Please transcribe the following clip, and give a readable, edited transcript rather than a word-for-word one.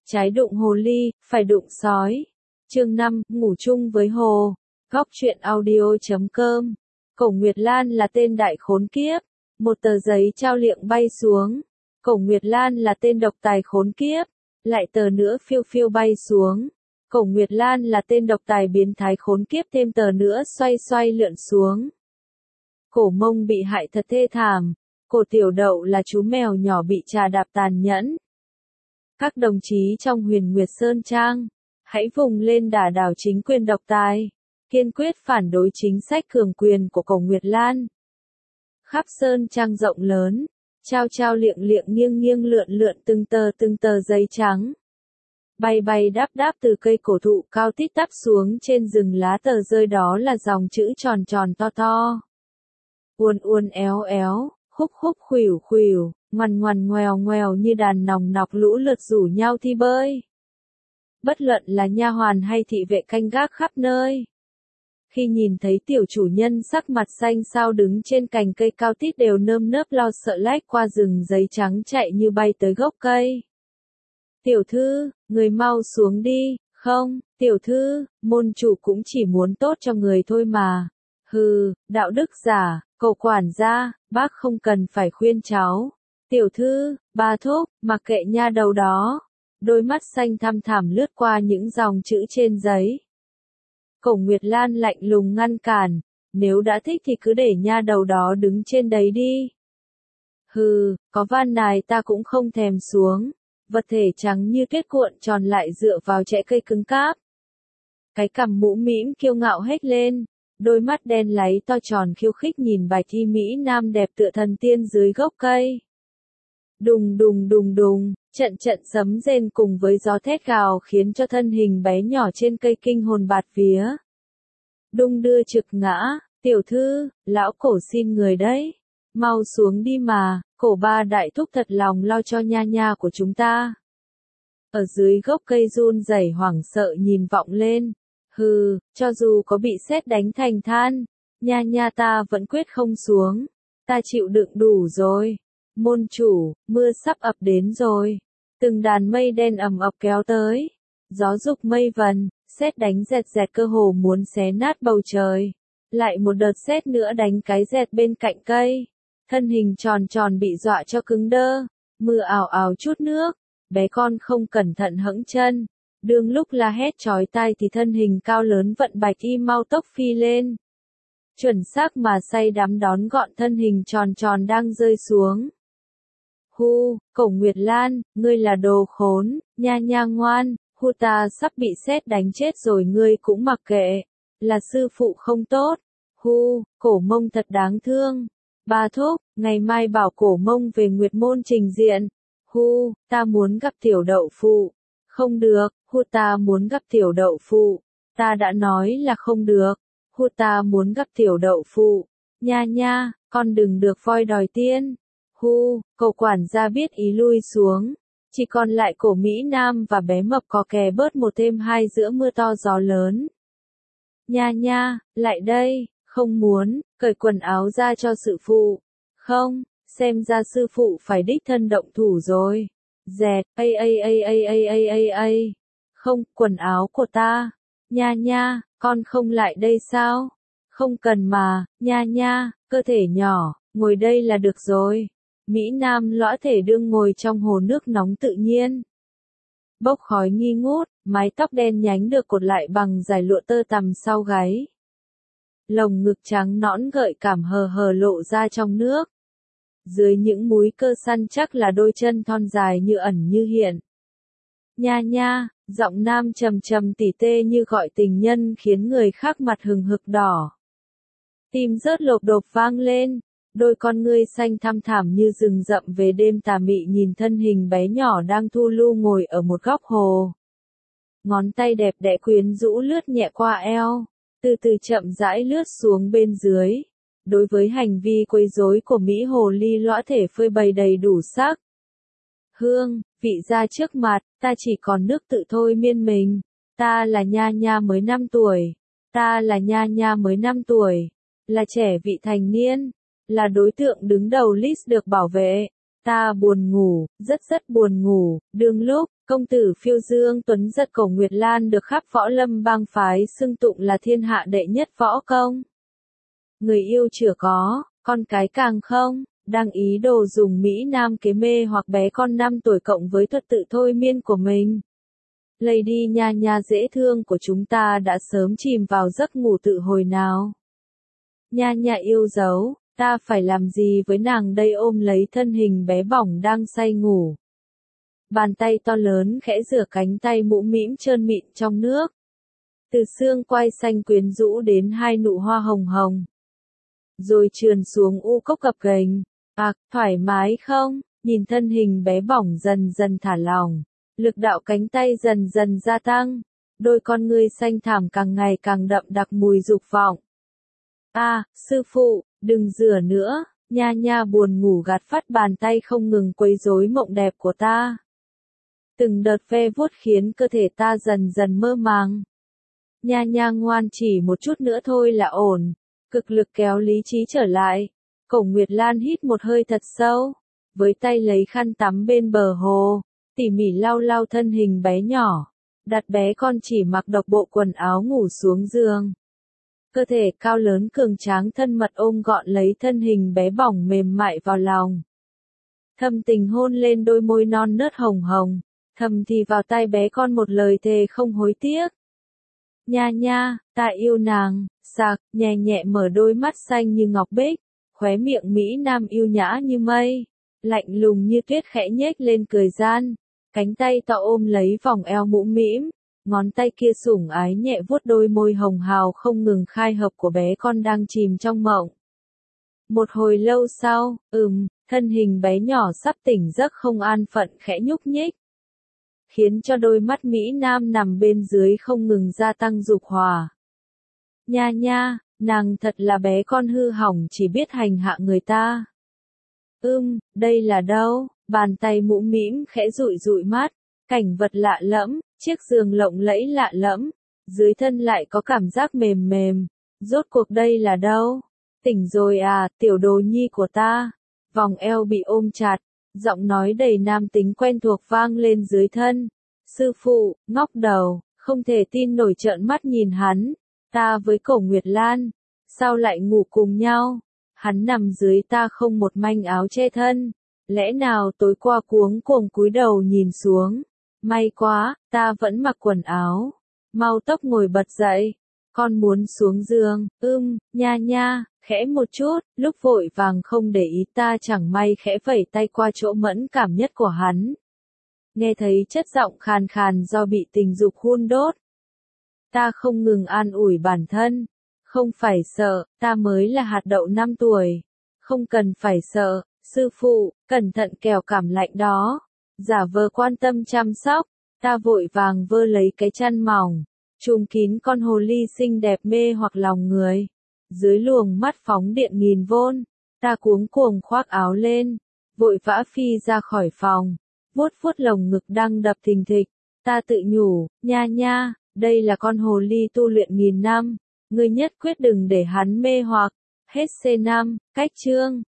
Trái đụng hồ ly, phải đụng sói. Chương 5, ngủ chung với hồ. Góc truyện audio.com. Cổ Nguyệt Lan là tên đại khốn kiếp. Một tờ giấy trao liệng bay xuống. Cổ Nguyệt Lan là tên độc tài khốn kiếp. Lại tờ nữa phiêu phiêu bay xuống. Cổ Nguyệt Lan là tên độc tài biến thái khốn kiếp, thêm tờ nữa xoay xoay lượn xuống. Cổ Mông bị hại thật thê thảm. Cổ Tiểu Đậu là chú mèo nhỏ bị trà đạp tàn nhẫn. Các đồng chí trong Huyền Nguyệt Sơn Trang, hãy vùng lên đả đảo chính quyền độc tài, kiên quyết phản đối chính sách cường quyền của Cổ Nguyệt Lan. Khắp Sơn Trang rộng lớn, trao liệng liệng nghiêng nghiêng lượn lượn từng tờ giấy trắng. Bay bay đáp đáp từ cây cổ thụ cao tít tắp xuống trên rừng lá, tờ rơi đó là dòng chữ tròn tròn to to. Uốn uốn éo éo, khúc khúc khuỷu khuỷu, ngoằn ngoằn ngoèo ngoèo như đàn nòng nọc lũ lượt rủ nhau thi bơi. Bất luận là nha hoàn hay thị vệ canh gác khắp nơi. Khi nhìn thấy tiểu chủ nhân sắc mặt xanh xao đứng trên cành cây cao tít đều nơm nớp lo sợ lách qua rừng giấy trắng chạy như bay tới gốc cây. Tiểu thư, người mau xuống đi, không, tiểu thư, môn chủ cũng chỉ muốn tốt cho người thôi mà. Hừ, đạo đức giả, cậu quản gia, bác không cần phải khuyên cháu. Tiểu thư, bà thúc, mặc kệ nha đầu đó. Đôi mắt xanh thăm thẳm lướt qua những dòng chữ trên giấy. Cổ Nguyệt Lan lạnh lùng ngăn cản, nếu đã thích thì cứ để nha đầu đó đứng trên đấy đi. Hừ, có van nài ta cũng không thèm xuống. Vật thể trắng như tuyết cuộn tròn lại dựa vào rễ cây cứng cáp. Cái cằm mũ mĩm kiêu ngạo hét lên, đôi mắt đen láy to tròn khiêu khích nhìn Bạch Y Mỹ Nam đẹp tựa thần tiên dưới gốc cây. Đùng đùng đùng đùng, trận trận sấm rền cùng với gió thét gào khiến cho thân hình bé nhỏ trên cây kinh hồn bạt vía. Đung đưa trực ngã, tiểu thư, lão Cổ xin người đấy. Mau xuống đi mà, Cổ ba đại thúc thật lòng lo cho nha nha của chúng ta. Ở dưới gốc cây run rẩy hoảng sợ nhìn vọng lên. Hừ, cho dù có bị sét đánh thành than, nha nha ta vẫn quyết không xuống. Ta chịu đựng đủ rồi. Môn chủ, mưa sắp ập đến rồi. Từng đàn mây đen ầm ập kéo tới. Gió rục mây vần, sét đánh rẹt rẹt cơ hồ muốn xé nát bầu trời. Lại một đợt sét nữa đánh cái rẹt bên cạnh cây. Thân hình tròn tròn bị dọa cho cứng đơ. Mưa ào ào chút nước. Bé con không cẩn thận hẫng chân. Đương lúc la hét chói tai thì thân hình cao lớn vận Bạch Y mau tốc phi lên. Chuẩn xác mà say đắm đón gọn thân hình tròn tròn đang rơi xuống. Hu, Cổ Nguyệt Lan, ngươi là đồ khốn, nha nha ngoan, hu ta sắp bị sét đánh chết rồi ngươi cũng mặc kệ, là sư phụ không tốt. Hu, Cổ Mông thật đáng thương. Ba thúc, ngày mai bảo Cổ Mông về Nguyệt Môn trình diện. Hu, ta muốn gặp tiểu đậu phụ. Không được, hu ta muốn gặp tiểu đậu phụ. Ta đã nói là không được. Hu ta muốn gặp tiểu đậu phụ. Nha nha, con đừng được voi đòi tiên. Hu, cậu quản gia biết ý lui xuống. Chỉ còn lại Cổ Mỹ Nam và bé mập có kè bớt một thêm hai giữa mưa to gió lớn. Nha nha, lại đây, không muốn, cởi quần áo ra cho sư phụ. Không, xem ra sư phụ phải đích thân động thủ rồi. Dẹt, không, quần áo của ta. Nha nha, con không lại đây sao? Không cần mà, nha nha, cơ thể nhỏ, ngồi đây là được rồi. Mỹ Nam lõa thể đương ngồi trong hồ nước nóng tự nhiên. Bốc khói nghi ngút, mái tóc đen nhánh được cột lại bằng dải lụa tơ tằm sau gáy. Lồng ngực trắng nõn gợi cảm hờ hờ lộ ra trong nước. Dưới những múi cơ săn chắc là đôi chân thon dài như ẩn như hiện. Nha nha, giọng nam trầm trầm tỉ tê như gọi tình nhân khiến người khác mặt hừng hực đỏ. Tim rớt lộp đột vang lên. Đôi con ngươi xanh thăm thẳm như rừng rậm về đêm tà mị nhìn thân hình bé nhỏ đang thu lu ngồi ở một góc hồ. Ngón tay đẹp đẽ quyến rũ lướt nhẹ qua eo, từ từ chậm rãi lướt xuống bên dưới. Đối với hành vi quấy rối của Mỹ hồ ly lõa thể phơi bày đầy đủ sắc. Hương, vị ra trước mặt, ta chỉ còn nước tự thôi miên mình. Ta là nha nha mới 5 tuổi. Ta là nha nha mới 5 tuổi. Là trẻ vị thành niên. Là đối tượng đứng đầu list được bảo vệ. Ta buồn ngủ, rất buồn ngủ, đương lúc, công tử phiêu dương tuấn giật Cổ Nguyệt Lan được khắp võ lâm bang phái xưng tụng là thiên hạ đệ nhất võ công. Người yêu chưa có, con cái càng không, đang ý đồ dùng Mỹ Nam kế mê hoặc bé con 5 tuổi cộng với thuật tự thôi miên của mình. Lady nha nha dễ thương của chúng ta đã sớm chìm vào giấc ngủ tự hồi nào. Nha nha yêu dấu, ta phải làm gì với nàng đây, ôm lấy thân hình bé bỏng đang say ngủ. Bàn tay to lớn khẽ rửa cánh tay mũm mĩm trơn mịn trong nước. Từ xương quai xanh quyến rũ đến hai nụ hoa hồng hồng. Rồi trườn xuống u cốc gập ghềnh. Thoải mái không? Nhìn thân hình bé bỏng dần dần thả lỏng. Lực đạo cánh tay dần dần gia tăng. Đôi con ngươi xanh thẳm càng ngày càng đậm đặc mùi dục vọng. Sư phụ, đừng rửa nữa. Nha nha buồn ngủ gạt phắt bàn tay không ngừng quấy rối mộng đẹp của ta. Từng đợt ve vuốt khiến cơ thể ta dần dần mơ màng. Nha nha ngoan, chỉ một chút nữa thôi là ổn. Cực lực kéo lý trí trở lại. Cổ Nguyệt Lan hít một hơi thật sâu. Với tay lấy khăn tắm bên bờ hồ. Tỉ mỉ lau lau thân hình bé nhỏ. Đặt bé con chỉ mặc độc bộ quần áo ngủ xuống giường. Cơ thể cao lớn cường tráng thân mật ôm gọn lấy thân hình bé bỏng mềm mại vào lòng. Thầm tình hôn lên đôi môi non nớt hồng hồng. Thầm thì vào tai bé con một lời thề không hối tiếc. Nha nha, ta yêu nàng. Sạc, nhẹ nhẹ mở đôi mắt xanh như ngọc bích. Khóe miệng Mỹ Nam yêu nhã như mây. Lạnh lùng như tuyết khẽ nhếch lên cười gian. Cánh tay to ôm lấy vòng eo mũm mĩm. Ngón tay kia sủng ái nhẹ vuốt đôi môi hồng hào không ngừng khai hợp của bé con đang chìm trong mộng. Một hồi lâu sau, thân hình bé nhỏ sắp tỉnh giấc không an phận khẽ nhúc nhích. Khiến cho đôi mắt Mỹ Nam nằm bên dưới không ngừng gia tăng dục hòa. Nha nha, nàng thật là bé con hư hỏng chỉ biết hành hạ người ta. Đây là đâu? Bàn tay mũm mĩm khẽ dụi dụi mắt. Cảnh vật lạ lẫm, chiếc giường lộng lẫy lạ lẫm. Dưới thân lại có cảm giác mềm mềm. Rốt cuộc đây là đâu? Tỉnh rồi à, tiểu đồ nhi của ta. Vòng eo bị ôm chặt. Giọng nói đầy nam tính quen thuộc vang lên dưới thân. Sư phụ, ngóc đầu, không thể tin nổi trợn mắt nhìn hắn. Ta với Cổ Nguyệt Lan, sao lại ngủ cùng nhau? Hắn nằm dưới ta không một manh áo che thân. Lẽ nào tối qua cuống cuồng cúi đầu nhìn xuống? May quá, ta vẫn mặc quần áo. Mau tốc ngồi bật dậy. Con muốn xuống giường. Nha nha, khẽ một chút, lúc vội vàng không để ý ta chẳng may khẽ vẩy tay qua chỗ mẫn cảm nhất của hắn. Nghe thấy chất giọng khàn khàn do bị tình dục hun đốt. Ta không ngừng an ủi bản thân. Không phải sợ, ta mới là hạt đậu 5 tuổi. Không cần phải sợ, sư phụ, cẩn thận kẻo cảm lạnh đó. Giả vờ quan tâm chăm sóc, ta vội vàng vơ lấy cái chăn mỏng. Trùm kín con hồ ly xinh đẹp mê hoặc lòng người. Dưới luồng mắt phóng điện nghìn vôn, ta cuống cuồng khoác áo lên. Vội vã phi ra khỏi phòng. Vuốt vuốt lồng ngực đang đập thình thịch. Ta tự nhủ, nha nha, đây là con hồ ly tu luyện nghìn năm. Ngươi nhất quyết đừng để hắn mê hoặc. Hết C5, cách chương.